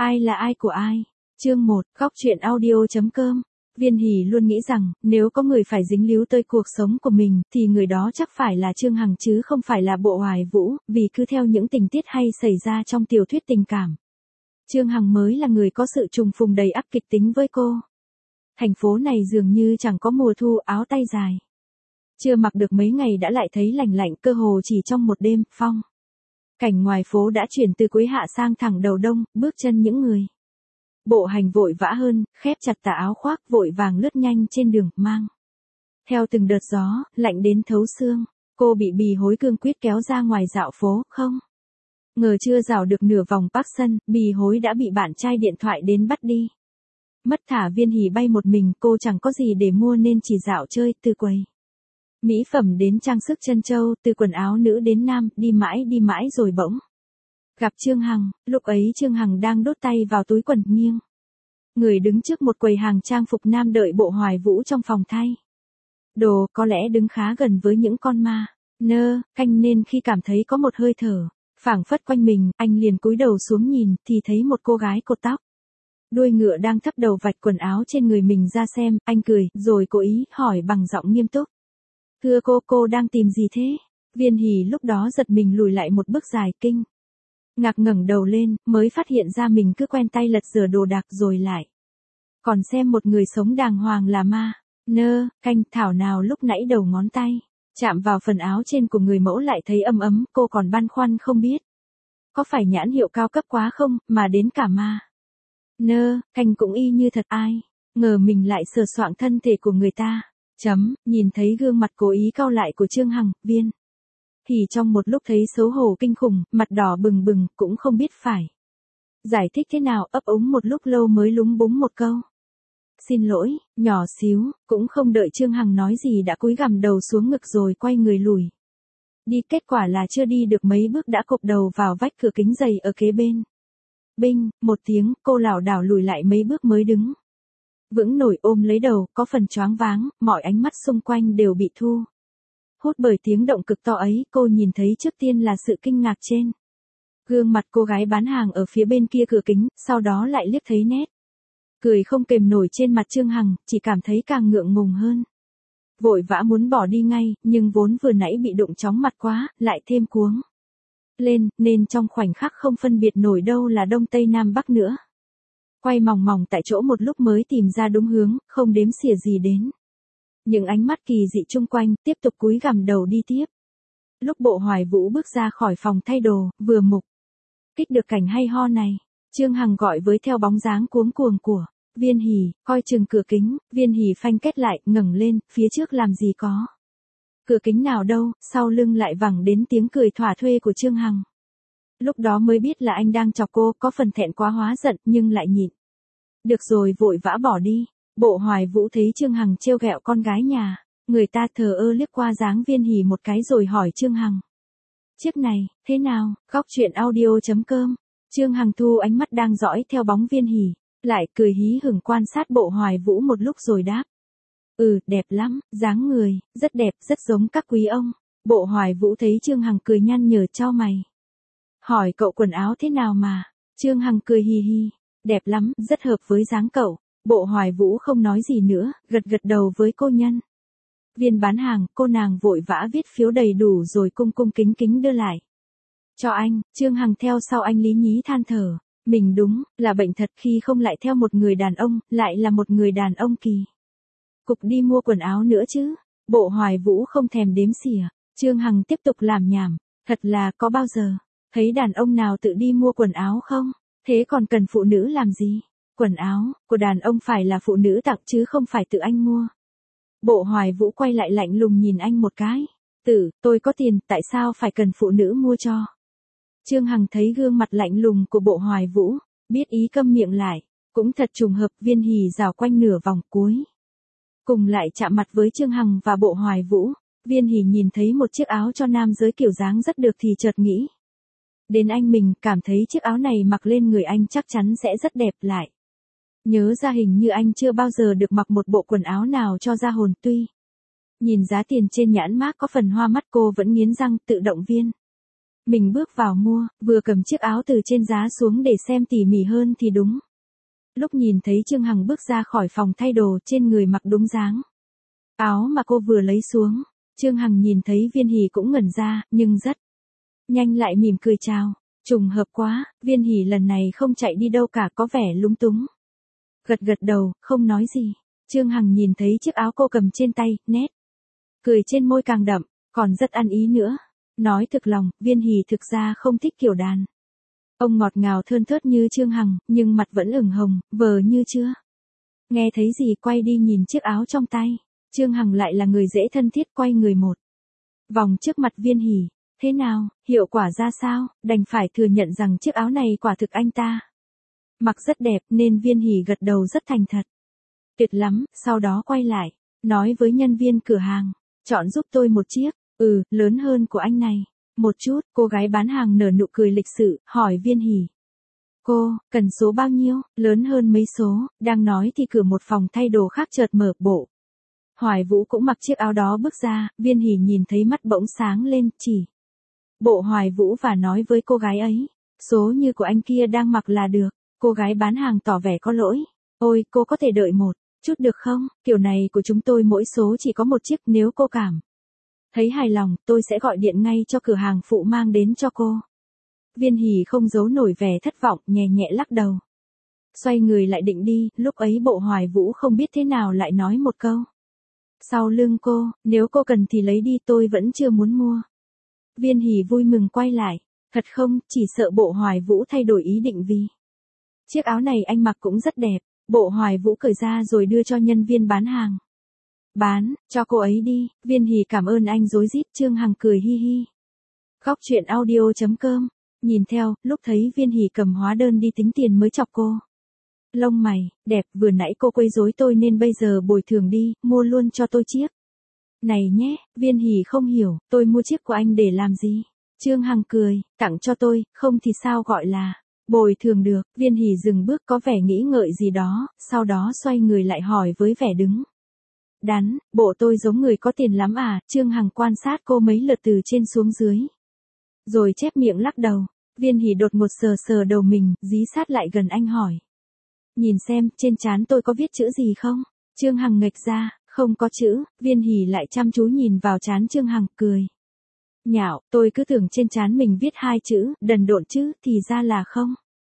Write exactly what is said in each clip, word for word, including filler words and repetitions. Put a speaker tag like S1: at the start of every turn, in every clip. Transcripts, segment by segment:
S1: Ai là ai của ai? Chương một, góc truyện audio.com. Viên Hỷ luôn nghĩ rằng, nếu có người phải dính líu tới cuộc sống của mình, thì người đó chắc phải là Chương Hằng chứ không phải là Bộ Hoài Vũ, vì cứ theo những tình tiết hay xảy ra trong tiểu thuyết tình cảm. Chương Hằng mới là người có sự trùng phùng đầy ắp kịch tính với cô. Thành phố này dường như chẳng có mùa thu, áo tay dài. Chưa mặc được mấy ngày đã lại thấy lành lạnh, cơ hồ chỉ trong một đêm, phong. Cảnh ngoài phố đã chuyển từ cuối hạ sang thẳng đầu đông, bước chân những người. Bộ hành vội vã hơn, khép chặt tà áo khoác, vội vàng lướt nhanh trên đường, mang. Theo từng đợt gió, lạnh đến thấu xương, cô bị bì hối cương quyết kéo ra ngoài dạo phố, không. Ngờ chưa dạo được nửa vòng park sân, bì hối đã bị bạn trai điện thoại đến bắt đi. Mất thả Viên Hỷ bay một mình, cô chẳng có gì để mua nên chỉ dạo chơi, từ quầy mỹ phẩm đến trang sức chân châu, từ quần áo nữ đến nam, đi mãi đi mãi rồi bỗng gặp Chương Hằng. Lúc ấy Chương Hằng đang đốt tay vào túi quần, nghiêng người đứng trước một quầy hàng trang phục nam đợi Bộ Hoài Vũ trong phòng thay đồ, có lẽ đứng khá gần với những con ma nơ canh nên khi cảm thấy có một hơi thở phảng phất quanh mình, anh liền cúi đầu xuống nhìn thì thấy một cô gái cột tóc đuôi ngựa đang thấp đầu vạch quần áo trên người mình ra xem. Anh cười rồi cố ý hỏi bằng giọng nghiêm túc: "Thưa cô, cô đang tìm gì thế?" Viên Hỷ lúc đó giật mình lùi lại một bước dài, kinh ngạc ngẩng đầu lên, mới phát hiện ra mình cứ quen tay lật rửa đồ đạc rồi lại còn xem một người sống đàng hoàng là ma nơ canh. Thảo nào lúc nãy đầu ngón tay chạm vào phần áo trên của người mẫu lại thấy ấm ấm, cô còn băn khoăn không biết có phải nhãn hiệu cao cấp quá không, mà đến cả ma nơ canh cũng y như thật. Ai ngờ mình lại sờ soạng thân thể của người ta. Chấm, nhìn thấy gương mặt cố ý cau lại của Chương Hằng, Viên thì trong một lúc thấy xấu hổ kinh khủng, mặt đỏ bừng bừng, cũng không biết phải giải thích thế nào, ấp úng một lúc lâu mới lúng búng một câu: "Xin lỗi." Nhỏ xíu, cũng không đợi Chương Hằng nói gì đã cúi gằm đầu xuống ngực rồi quay người lùi đi. Kết quả là chưa đi được mấy bước đã cộp đầu vào vách cửa kính dày ở kế bên. Binh, một tiếng, cô lảo đảo lùi lại mấy bước mới đứng vững nổi, ôm lấy đầu, có phần choáng váng, mọi ánh mắt xung quanh đều bị thu hút bởi tiếng động cực to ấy. Cô nhìn thấy trước tiên là sự kinh ngạc trên gương mặt cô gái bán hàng ở phía bên kia cửa kính, sau đó lại liếc thấy nét cười không kềm nổi trên mặt Chương Hằng, chỉ cảm thấy càng ngượng ngùng hơn. Vội vã muốn bỏ đi ngay, nhưng vốn vừa nãy bị đụng chóng mặt quá, lại thêm cuống lên, nên trong khoảnh khắc không phân biệt nổi đâu là đông tây nam bắc nữa. Quay mòng mòng tại chỗ một lúc mới tìm ra đúng hướng, không đếm xỉa gì đến những ánh mắt kỳ dị chung quanh, tiếp tục cúi gằm đầu đi tiếp. Lúc Bộ Hoài Vũ bước ra khỏi phòng thay đồ, vừa mục kích được cảnh hay ho này, Chương Hằng gọi với theo bóng dáng cuống cuồng của Viên Hỷ, coi chừng cửa kính. Viên Hỷ phanh kết lại, ngẩng lên, phía trước làm gì có cửa kính nào đâu, sau lưng lại vẳng đến tiếng cười thỏa thuê của Chương Hằng. Lúc đó mới biết là anh đang chọc cô, có phần thẹn quá hóa giận, nhưng lại nhịn được rồi vội vã bỏ đi. Bộ Hoài Vũ thấy Chương Hằng trêu ghẹo con gái nhà người ta, thờ ơ liếc qua dáng Viên Hỷ một cái rồi hỏi Chương Hằng: "Chiếc này, thế nào?" Góc truyện audio.com. Chương Hằng thu ánh mắt đang dõi theo bóng Viên Hỷ, lại cười hí hửng quan sát Bộ Hoài Vũ một lúc rồi đáp: "Ừ, đẹp lắm, dáng người, rất đẹp, rất giống các quý ông." Bộ Hoài Vũ thấy Chương Hằng cười nhăn nhở chau mày, hỏi: "Cậu quần áo thế nào mà?" Chương Hằng cười hì hì: "Đẹp lắm, rất hợp với dáng cậu." Bộ Hoài Vũ không nói gì nữa, gật gật đầu với cô nhân viên bán hàng. Cô nàng vội vã viết phiếu đầy đủ rồi cung cung kính kính đưa lại cho anh. Chương Hằng theo sau anh lý nhí than thở, mình đúng là bệnh thật khi không lại theo một người đàn ông, lại là một người đàn ông kỳ cục đi mua quần áo nữa chứ. Bộ Hoài Vũ không thèm đếm xỉa. Chương Hằng tiếp tục làm nhảm, thật là có bao giờ thấy đàn ông nào tự đi mua quần áo không? Thế còn cần phụ nữ làm gì? Quần áo của đàn ông phải là phụ nữ tặng chứ không phải tự anh mua. Bộ Hoài Vũ quay lại lạnh lùng nhìn anh một cái: "Tử, tôi có tiền, tại sao phải cần phụ nữ mua cho?" Chương Hằng thấy gương mặt lạnh lùng của Bộ Hoài Vũ, biết ý câm miệng lại. Cũng thật trùng hợp, Viên Hỷ rào quanh nửa vòng cuối cùng lại chạm mặt với Chương Hằng và Bộ Hoài Vũ. Viên Hỷ nhìn thấy một chiếc áo cho nam giới kiểu dáng rất được thì chợt nghĩ đến anh mình, cảm thấy chiếc áo này mặc lên người anh chắc chắn sẽ rất đẹp. Lại nhớ ra hình như anh chưa bao giờ được mặc một bộ quần áo nào cho ra hồn. Tuy nhìn giá tiền trên nhãn mác có phần hoa mắt, cô vẫn nghiến răng tự động viên Mình bước vào mua, vừa cầm chiếc áo từ trên giá xuống để xem tỉ mỉ hơn thì đúng. Lúc nhìn thấy Trương Hằng bước ra khỏi phòng thay đồ, trên người mặc đúng dáng áo mà cô vừa lấy xuống. Trương Hằng nhìn thấy Viên Hỷ cũng ngẩn ra, nhưng rất nhanh lại mỉm cười chào. Trùng hợp quá, Viên Hỷ lần này không chạy đi đâu cả, có vẻ lúng túng. Gật gật đầu, không nói gì. Trương Hằng nhìn thấy chiếc áo cô cầm trên tay, nét cười trên môi càng đậm, còn rất ăn ý nữa. Nói thực lòng, Viên Hỷ thực ra không thích kiểu đàn ông ngọt ngào thơn thớt như Trương Hằng, nhưng mặt vẫn ửng hồng, vờ như chưa nghe thấy gì, quay đi nhìn chiếc áo trong tay. Trương Hằng lại là người dễ thân thiết, quay người một vòng trước mặt Viên Hỷ. Thế nào, hiệu quả ra sao? Đành phải thừa nhận rằng chiếc áo này quả thực anh ta mặc rất đẹp, nên Viên Hỷ gật đầu rất thành thật. Tuyệt lắm, sau đó quay lại, nói với nhân viên cửa hàng, chọn giúp tôi một chiếc. Ừ, lớn hơn của anh này một chút. Cô gái bán hàng nở nụ cười lịch sự, hỏi Viên Hỷ, cô, cần số bao nhiêu? Lớn hơn mấy số. Đang nói thì cửa một phòng thay đồ khác chợt mở, Bộ Hoài Vũ cũng mặc chiếc áo đó bước ra. Viên Hỷ nhìn thấy mắt bỗng sáng lên, chỉ Bộ Hoài Vũ và nói với cô gái ấy, số như của anh kia đang mặc là được. Cô gái bán hàng tỏ vẻ có lỗi, ôi, cô có thể đợi một chút được không? Kiểu này của chúng tôi mỗi số chỉ có một chiếc, nếu cô cảm thấy hài lòng, tôi sẽ gọi điện ngay cho cửa hàng phụ mang đến cho cô. Viên Hỷ không giấu nổi vẻ thất vọng, nhẹ nhẹ lắc đầu. Xoay người lại định đi, lúc ấy Bộ Hoài Vũ không biết thế nào lại nói một câu sau lưng cô, nếu cô cần thì lấy đi, tôi vẫn chưa muốn mua. Viên Hỷ vui mừng quay lại, thật không, chỉ sợ Bộ Hoài Vũ thay đổi ý định vì chiếc áo này anh mặc cũng rất đẹp. Bộ Hoài Vũ cởi ra rồi đưa cho nhân viên bán hàng. Bán, cho cô ấy đi. Viên Hỷ cảm ơn anh rối rít. Trương Hằng cười hi hi. Góc truyện audio chấm com. Nhìn theo, lúc thấy Viên Hỷ cầm hóa đơn đi tính tiền mới chọc cô. Lông mày, đẹp, vừa nãy cô quấy rối tôi nên bây giờ bồi thường đi, mua luôn cho tôi chiếc này nhé. Viên Hỷ không hiểu, tôi mua chiếc của anh để làm gì? Trương Hằng cười, tặng cho tôi, không thì sao gọi là bồi thường được. Viên Hỷ dừng bước, có vẻ nghĩ ngợi gì đó, sau đó xoay người lại hỏi với vẻ đứng đắn, bộ tôi giống người có tiền lắm à? Trương Hằng quan sát cô mấy lượt từ trên xuống dưới, rồi chép miệng lắc đầu. Viên Hỷ đột ngột sờ sờ đầu mình, dí sát lại gần anh hỏi, nhìn xem, trên trán tôi có viết chữ gì không? Trương Hằng nghệch ra, không có chữ. Viên Hỷ lại chăm chú nhìn vào trán Trương Hằng, cười nhạo, tôi cứ tưởng trên trán mình viết hai chữ, đần độn chứ, thì ra là không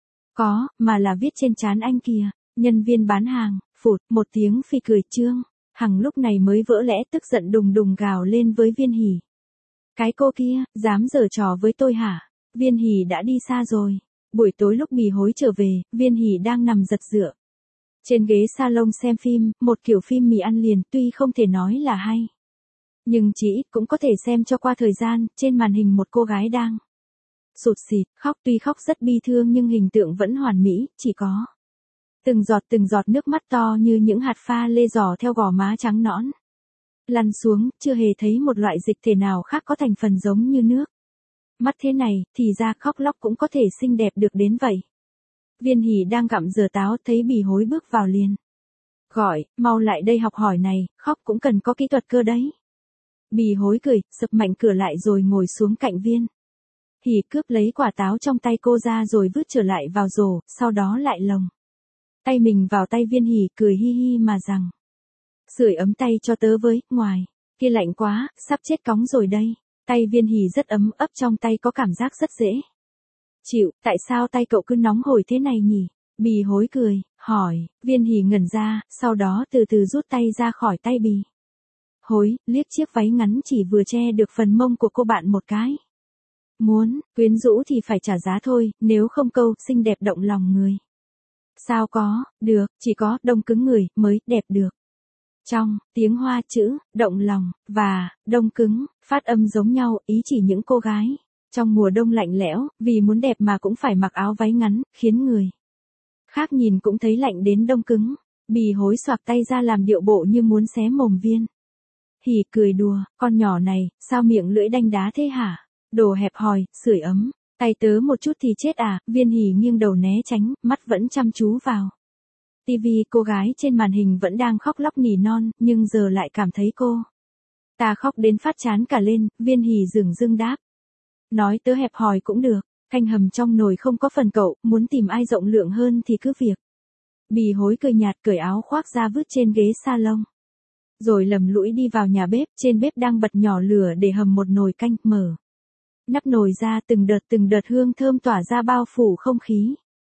S1: có, mà là viết trên trán anh kìa. Nhân viên bán hàng, phụt, một tiếng phi cười. Trương Hằng lúc này mới vỡ lẽ, tức giận đùng đùng gào lên với Viên Hỷ. Cái cô kia, dám giở trò với tôi hả? Viên Hỷ đã đi xa rồi. Buổi tối lúc Bì Hối trở về, Viên Hỷ đang nằm giật dựa trên ghế salon xem phim, một kiểu phim mì ăn liền, tuy không thể nói là hay, nhưng chỉ ít cũng có thể xem cho qua thời gian. Trên màn hình một cô gái đang sụt sịt, khóc, tuy khóc rất bi thương nhưng hình tượng vẫn hoàn mỹ, chỉ có từng giọt từng giọt nước mắt to như những hạt pha lê giò theo gò má trắng nõn lăn xuống, chưa hề thấy một loại dịch thể nào khác có thành phần giống như nước mắt thế này, thì ra khóc lóc cũng có thể xinh đẹp được đến vậy. Viên Hỷ đang gặm dừa táo, thấy Bì Hối bước vào liền gọi, mau lại đây học hỏi này, khóc cũng cần có kỹ thuật cơ đấy. Bì Hối cười, sập mạnh cửa lại rồi ngồi xuống cạnh Viên Hỷ, cướp lấy quả táo trong tay cô ra rồi vứt trở lại vào rổ, sau đó lại lồng tay mình vào tay Viên Hỷ, cười hi hi mà rằng, sưởi ấm tay cho tớ với, ngoài kia lạnh quá, sắp chết cóng rồi đây. Tay Viên Hỷ rất ấm ấp, trong tay có cảm giác rất dễ chịu. Tại sao tay cậu cứ nóng hổi thế này nhỉ? Bì Hối cười, hỏi. Viên Hỷ ngẩn ra, sau đó từ từ rút tay ra khỏi tay Bì Hối, liếc chiếc váy ngắn chỉ vừa che được phần mông của cô bạn một cái. Muốn quyến rũ thì phải trả giá thôi, nếu không câu xinh đẹp động lòng người. Sao có, được, chỉ có đông cứng người mới đẹp được. Trong tiếng Hoa, chữ động lòng và đông cứng phát âm giống nhau, ý chỉ những cô gái trong mùa đông lạnh lẽo, vì muốn đẹp mà cũng phải mặc áo váy ngắn, khiến người khác nhìn cũng thấy lạnh đến đông cứng. Bì Hối xoạc tay ra làm điệu bộ như muốn xé mồm Viên Hỷ, cười đùa, con nhỏ này, sao miệng lưỡi đanh đá thế hả? Đồ hẹp hòi, sưởi ấm tay tớ một chút thì chết à? Viên Hỷ nghiêng đầu né tránh, mắt vẫn chăm chú vào tivi. Cô gái trên màn hình vẫn đang khóc lóc nỉ non, nhưng giờ lại cảm thấy cô ta khóc đến phát chán cả lên. Viên Hỷ dửng dưng đáp, Nói tớ hẹp hòi cũng được, canh hầm trong nồi không có phần cậu, muốn tìm ai rộng lượng hơn thì cứ việc. Bì hối cười nhạt cởi áo khoác ra vứt trên ghế salon. Rồi lầm lũi đi vào nhà bếp, trên bếp đang bật nhỏ lửa để hầm một nồi canh, mở nắp nồi ra, từng đợt từng đợt hương thơm tỏa ra bao phủ không khí.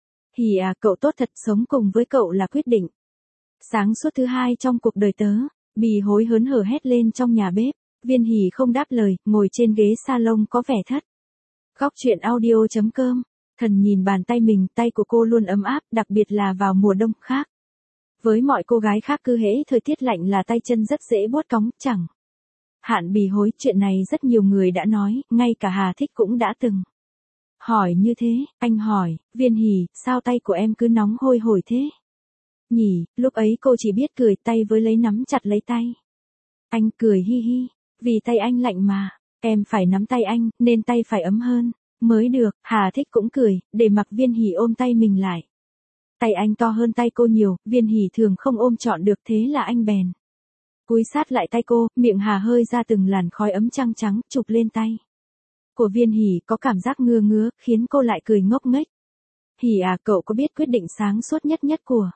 S1: Hỉ à, cậu tốt thật, sống cùng với cậu là quyết định sáng suốt thứ hai trong cuộc đời tớ. Bì hối hớn hở hét lên trong nhà bếp. Viên Hỉ không đáp lời, ngồi trên ghế salon có vẻ thất. Góc chuyện audio chấm com. Thần nhìn bàn tay mình, tay của cô luôn ấm áp, đặc biệt là vào mùa đông khác. Với mọi cô gái khác cứ hễ thời tiết lạnh là tay chân rất dễ buốt cóng, chẳng hạn bì hối. Chuyện này rất nhiều người đã nói, ngay cả Hà Thích cũng đã từng hỏi như thế. Anh hỏi, Viên Hỉ, sao tay của em cứ nóng hôi hổi thế nhỉ? Lúc ấy cô chỉ biết cười, tay với lấy nắm chặt lấy tay. Anh cười hi hi, vì tay anh lạnh mà, em phải nắm tay anh, nên tay phải ấm hơn mới được. Hà Thích cũng cười, để mặc Viên Hỉ ôm tay mình lại. Tay anh to hơn tay cô nhiều, Viên Hỉ thường không ôm trọn được, thế là anh bèn cúi sát lại tay cô, miệng hà hơi ra từng làn khói ấm trăng trắng, chụp lên tay của Viên Hỉ, có cảm giác ngứa ngứa, khiến cô lại cười ngốc nghếch. Hỉ à, cậu có biết quyết định sáng suốt nhất nhất của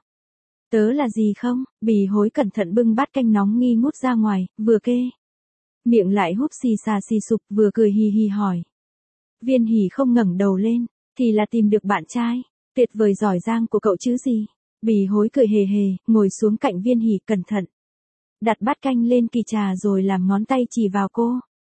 S1: tớ là gì không? Bì hối cẩn thận bưng bát canh nóng nghi ngút ra ngoài, vừa kê miệng lại húp xì xà xì sụp, vừa cười hì hì hỏi. Viên Hỉ không ngẩng đầu lên, thì là tìm được bạn trai tuyệt vời giỏi giang của cậu chứ gì. Bì hối cười hề hề, ngồi xuống cạnh Viên Hỉ, cẩn thận đặt bát canh lên kỳ trà rồi làm ngón tay chỉ vào cô.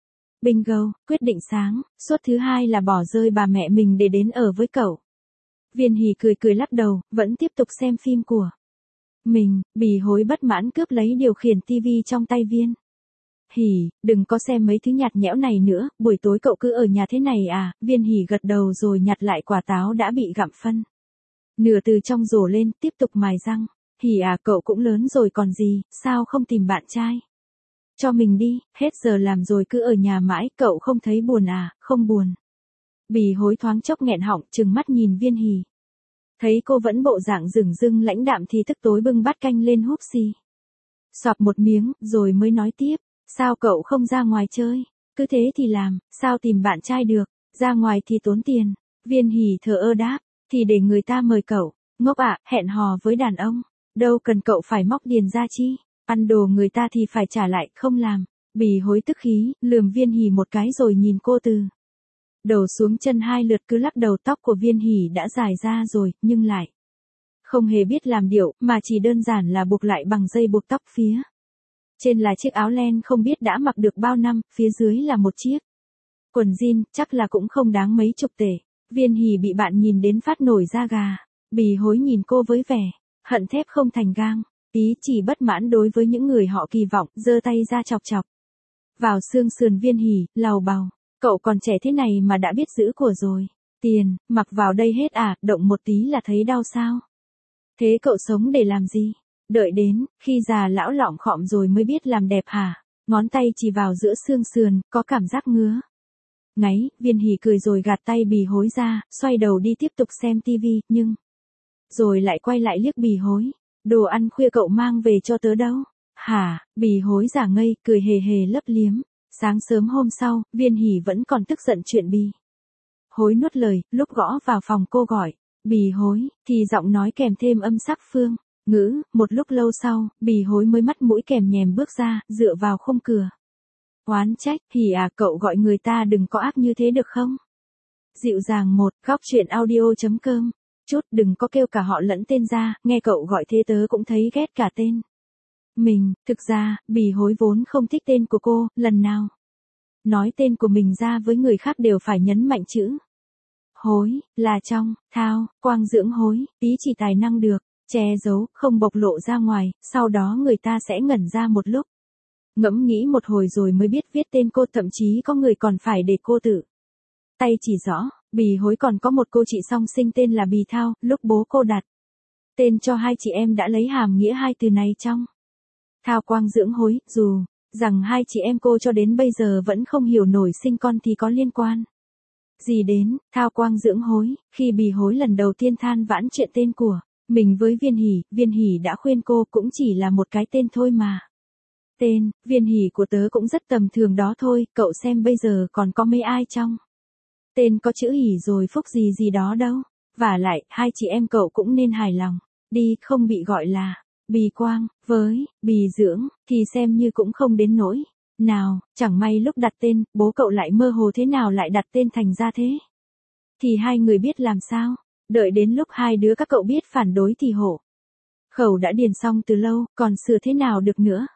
S1: Bingo, quyết định sáng suốt thứ hai là bỏ rơi bà mẹ mình để đến ở với cậu. Viên Hỉ cười cười lắc đầu, vẫn tiếp tục xem phim của mình. Bì hối bất mãn cướp lấy điều khiển tivi trong tay Viên Hỉ, đừng có xem mấy thứ nhạt nhẽo này nữa, buổi tối cậu cứ ở nhà thế này à? Viên Hỉ gật đầu rồi nhặt lại quả táo đã bị gặm phân nửa từ trong rổ lên, tiếp tục mài răng. Hỉ à, cậu cũng lớn rồi còn gì, sao không tìm bạn trai cho mình đi, hết giờ làm rồi cứ ở nhà mãi, cậu không thấy buồn à? Không buồn. Bì hối thoáng chốc nghẹn họng, trừng mắt nhìn Viên Hỉ. Thấy cô vẫn bộ dạng dửng dưng lãnh đạm thì tức tối bưng bát canh lên húp xì xoạp một miếng, rồi mới nói tiếp. Sao cậu không ra ngoài chơi? Cứ thế thì làm, sao tìm bạn trai được? Ra ngoài thì tốn tiền. Viên Hỉ thờ ơ đáp, thì để người ta mời cậu. Ngốc ạ, à, hẹn hò với đàn ông đâu cần cậu phải móc tiền ra chi. Ăn đồ người ta thì phải trả lại, không làm. Bì hối tức khí, lườm Viên Hỉ một cái rồi nhìn cô từ đầu xuống chân hai lượt, cứ lắc đầu. Tóc của Viên Hỉ đã dài ra rồi, nhưng lại không hề biết làm điệu, mà chỉ đơn giản là buộc lại bằng dây buộc tóc. Phía trên là chiếc áo len không biết đã mặc được bao năm, phía dưới là một chiếc quần jean, chắc là cũng không đáng mấy chục tể. Viên Hỉ bị bạn nhìn đến phát nổi da gà. Bì hối nhìn cô với vẻ hận thép không thành gang, ý chỉ bất mãn đối với những người họ kỳ vọng, giơ tay ra chọc chọc vào xương sườn Viên Hỉ, lầu bầu. Cậu còn trẻ thế này mà đã biết giữ của rồi. Tiền, mặc vào đây hết à, động một tí là thấy đau sao? Thế cậu sống để làm gì? Đợi đến, khi già lão lọng khọm rồi mới biết làm đẹp hả? Ngón tay chỉ vào giữa xương sườn, có cảm giác ngứa ngáy. Viên Hỉ cười rồi gạt tay bì hối ra, xoay đầu đi tiếp tục xem tivi, nhưng rồi lại quay lại liếc bì hối. Đồ ăn khuya cậu mang về cho tớ đâu? Hả? Bì hối giả ngây, cười hề hề lấp liếm. Sáng sớm hôm sau, Viên Hỉ vẫn còn tức giận chuyện bì hối nuốt lời, lúc gõ vào phòng cô gọi bì hối, thì giọng nói kèm thêm âm sắc phương ngữ. Một lúc lâu sau, bì hối mới mắt mũi kèm nhèm bước ra, dựa vào khung cửa oán trách. Hỉ à, cậu gọi người ta đừng có ác như thế được không? Dịu dàng một, góc chuyện audio chấm com. Chút đừng có kêu cả họ lẫn tên ra, nghe cậu gọi thế tớ cũng thấy ghét cả tên mình. Thực ra, bì hối vốn không thích tên của cô, lần nào nói tên của mình ra với người khác đều phải nhấn mạnh chữ hối, là trong, thao, quang dưỡng hối, tí chỉ tài năng được che giấu, không bộc lộ ra ngoài, sau đó người ta sẽ ngẩn ra một lúc. Ngẫm nghĩ một hồi rồi mới biết viết tên cô, thậm chí có người còn phải để cô tự tay chỉ rõ. Bì hối còn có một cô chị song sinh tên là Bì Thao, lúc bố cô đặt tên cho hai chị em đã lấy hàm nghĩa hai từ này trong thao quang dưỡng hối, dù rằng hai chị em cô cho đến bây giờ vẫn không hiểu nổi sinh con thì có liên quan gì đến thao quang dưỡng hối. Khi bì hối lần đầu tiên than vãn chuyện tên của mình với Viên Hỉ, Viên Hỉ đã khuyên cô cũng chỉ là một cái tên thôi mà. Tên, Viên Hỉ của tớ cũng rất tầm thường đó thôi, cậu xem bây giờ còn có mấy ai trong Tên có chữ hỉ rồi phúc gì gì đó đâu. Vả lại, hai chị em cậu cũng nên hài lòng. Đi, không bị gọi là bì quang, với bì dưỡng, thì xem như cũng không đến nỗi. Nào, chẳng may lúc đặt tên, bố cậu lại mơ hồ thế nào lại đặt tên thành ra thế. Thì hai người biết làm sao. Đợi đến lúc hai đứa các cậu biết phản đối thì hổ. Khẩu đã điền xong từ lâu, còn sửa thế nào được nữa.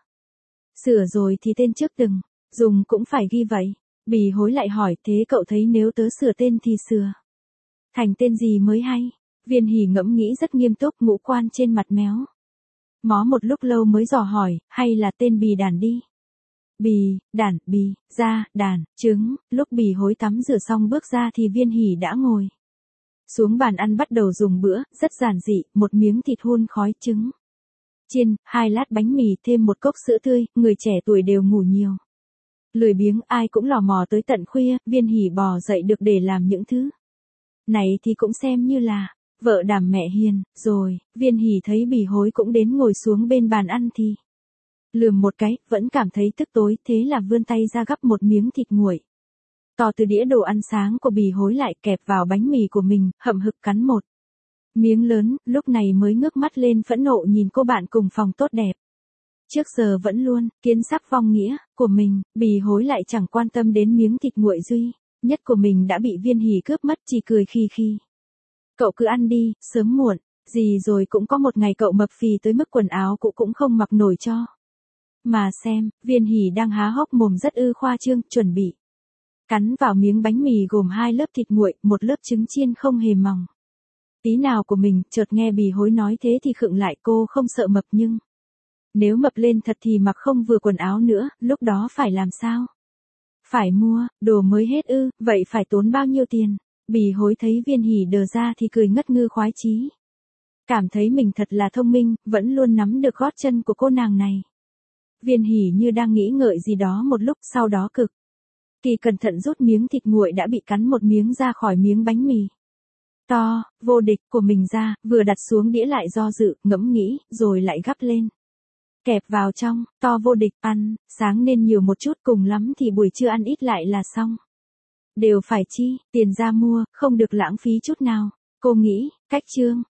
S1: Sửa rồi thì tên trước từng dùng cũng phải ghi vậy. Bì hối lại hỏi, thế cậu thấy nếu tớ sửa tên thì sửa thành tên gì mới hay? Viên hỉ ngẫm nghĩ rất nghiêm túc, ngũ quan trên mặt méo mó một lúc lâu mới dò hỏi, hay là tên bì đàn đi. Bì, đàn, bì, ra, đàn, trứng. Lúc bì hối tắm rửa xong bước ra thì viên hỉ đã ngồi xuống bàn ăn bắt đầu dùng bữa, rất giản dị, một miếng thịt hun khói trứng chiên, hai lát bánh mì thêm một cốc sữa tươi, người trẻ tuổi đều ngủ nhiều. Lười biếng ai cũng lò mò tới tận khuya, viên hỉ bò dậy được để làm những thứ này thì cũng xem như là vợ đảm mẹ hiền, rồi, viên hỉ thấy bì hối cũng đến ngồi xuống bên bàn ăn thì lườm một cái, vẫn cảm thấy tức tối, thế là vươn tay ra gắp một miếng thịt nguội to từ đĩa đồ ăn sáng của bì hối lại kẹp vào bánh mì của mình, hậm hực cắn một miếng lớn, lúc này mới ngước mắt lên phẫn nộ nhìn cô bạn cùng phòng tốt đẹp. Trước giờ vẫn luôn, kiến sắc vong nghĩa, của mình, bì hối lại chẳng quan tâm đến miếng thịt nguội duy nhất của mình đã bị viên hỉ cướp mất, chỉ cười khi khi. Cậu cứ ăn đi, sớm muộn, gì rồi cũng có một ngày cậu mập phì tới mức quần áo cũ cũng không mặc nổi cho. Mà xem, viên hỉ đang há hốc mồm rất ư khoa trương, chuẩn bị cắn vào miếng bánh mì gồm hai lớp thịt nguội, một lớp trứng chiên không hề mỏng tí nào của mình, chợt nghe bì hối nói thế thì khựng lại, cô không sợ mập nhưng nếu mập lên thật thì mặc không vừa quần áo nữa, lúc đó phải làm sao? Phải mua, đồ mới hết ư, vậy phải tốn bao nhiêu tiền? Bì hối thấy viên hỉ đờ ra thì cười ngất ngư khoái chí. Cảm thấy mình thật là thông minh, vẫn luôn nắm được gót chân của cô nàng này. Viên hỉ như đang nghĩ ngợi gì đó một lúc, sau đó cực kỳ cẩn thận rút miếng thịt nguội đã bị cắn một miếng ra khỏi miếng bánh mì to, vô địch của mình ra, vừa đặt xuống đĩa lại do dự, ngẫm nghĩ, rồi lại gắp lên. Kẹp vào trong, to vô địch, ăn, sáng nên nhiều một chút, cùng lắm thì buổi trưa ăn ít lại là xong. Đều phải chi, tiền ra mua, không được lãng phí chút nào. Cô nghĩ, cách trương,